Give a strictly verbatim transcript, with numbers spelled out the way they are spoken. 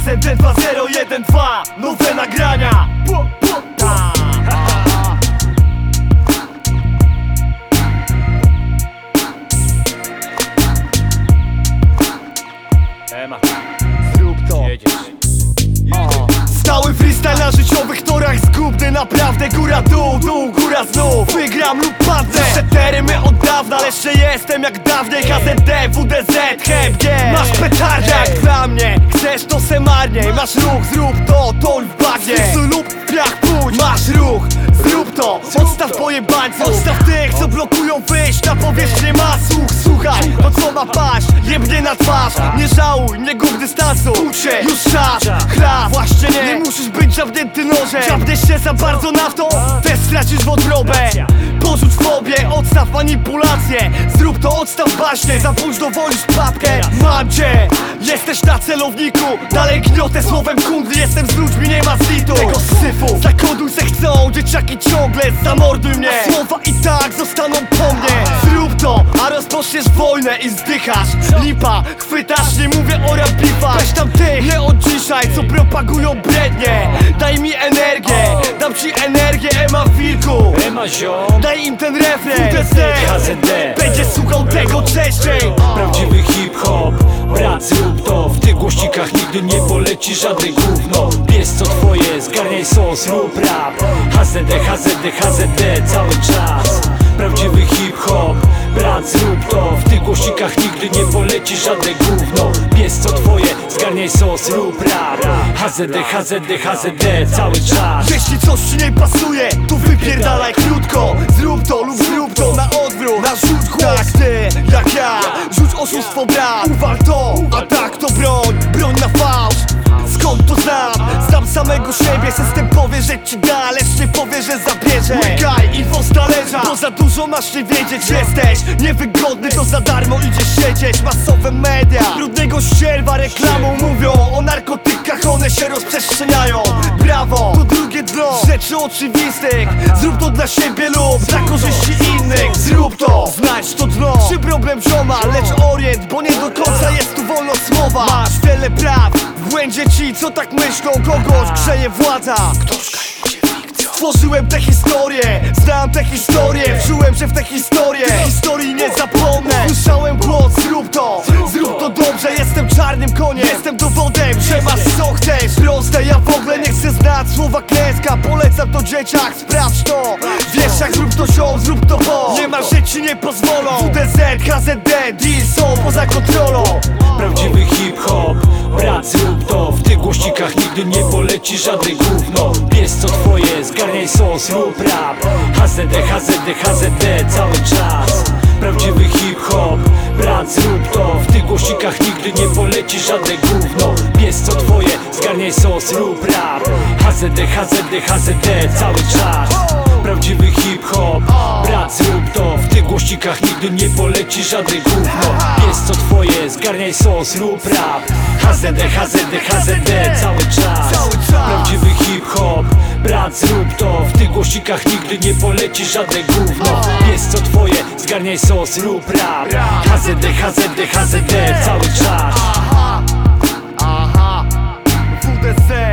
Z D dwa zero jeden dwa, nowe nagrania. Ema, Zrób to. jedziesz. Stały freestyle na życiowych torach zgubny. Naprawdę góra dół, dół, góra znów. Wygram lub padnę. Przetery my od dawna, ale jeszcze jestem jak dawniej. K Z D, W D Z, H M G. Masz petardę jak dla mnie. Chcesz to se marniej. Masz ruch, zrób to, toń w bagnie. Zrób lub w piach pójdź. Masz ruch, zrób to. Odstaw pojebańców. Odstaw tych, co blokują wyjść na powierzchnię ma. Słuch, słuchaj, to co ma paść. Jebnie na twarz, nie żałuj, nie gub dystansu. Ucz się, już czas, chla, właśnie nie. Nie musisz być żabnięty nożem. Żabniesz się za bardzo naftą, też stracisz wątrobę. Porzuć fobię, odstaw manipulację. Zrób to, odstaw baśnie. Za późno wolisz papkę. Mam cię, jesteś na celowniku. Dalej gniotę słowem kundli. Jestem z ludźmi, nie ma zlitu. Tego syfu, zakoduj se chcą. Dzieciaki ciągle, zamorduj mnie. A słowa i tak zostaną po mnie. Zrób to, a rozpoczniesz wojnę i zdychasz. Lipa, chwytasz, nie mówię o rapifach. Weź tam tych, nie od dzisiaj, co propagują brednie. Daj mi energię, dam ci energię, Ema wilku. Ema ziom, Daj im ten refren, K Z D będzie słuchał tego częściej. prawdziwy hip-hop, brat zrób to. W tych głośnikach nigdy nie poleci żadne gówno. Bierz co twoje, zgarniaj sos, rób rap. H Z D, H Z D, H Z D cały czas. Prawdziwy hip-hop, brat zrób to. W tych głośnikach nigdy nie poleci żadne gówno. Bierz co twoje, zgarniaj sos, rób rap. H Z D, H Z D, H Z D cały czas. Jeśli coś ci nie pasuje, to wypierdalaj krótko. Zrób to lub zrób to na odwrót. Narzuć głos, tak ty, jak ja. Rzuć oszustwo brat, uwal to. A tak to broń, broń na fałsz. Skąd to znam? Znam samego siebie. System powie, że ci da, lecz nie powie, że zabierze. Łykaj, info z talerza, bo za dużo masz nie wiedzieć. Jesteś niewygodny, to za darmo idziesz siedzieć. Masowe media, brudnego ścierwa reklamą mówią o narkotykach, one się rozprzestrzeniają. Brawo, to drugie dno rzeczy oczywistych. Zrób to dla siebie lub dla korzyści innych. Zrób to, znajdź to dno. Czy problem zioma, lecz orient, bo nie do końca jest tu wolność słowa. Masz wiele praw, w błędzie ci, co tak myślą. Kogoś grzeje władza. Stworzyłem tę historię, znam tę historię. Czułem, że w tę historię Tej historii nie zapomnę. Słyszałem głos, zrób to, zrób to dobrze. Jestem czarnym koniem, jestem dowodem, że masz co chcesz. Proste, ja w ogóle nie chcę znać słowa klęska. Polecam to dzieciak, sprawdź to. Wiesz jak zrób to ziom, zrób to bo nie ma, że ci nie pozwolą. W D Z, H Z D, deal są poza kontrolą. Prawdziwy hip-hop, brat zrób to. W tych głośnikach nigdy nie poleci żadne gówno. Bierz co twoje, zgarniaj sos, rób rap. H Z D, H Z D, H Z D cały czas. Prawdziwy hip-hop, brat zrób to. W tych głośnikach nigdy nie poleci żadne gówno. Bierz co twoje, zgarniaj sos, rób rap. H Z D, H Z D, H Z D cały czas. Prawdziwy hip-hop, brat zrób to. W tych głośnikach nigdy nie poleci żadne gówno. Bierz co twoje, zgarniaj sos, rób rap. H Z D, H Z D, H Z D cały czas. Prawdziwy hip-hop, brat zrób to. W tych głośnikach nigdy nie poleci żadne gówno. Bierz co twoje, zgarniaj sos, rób rap. H Z D, H Z D, H Z D cały czas. Aha, aha, W D Z.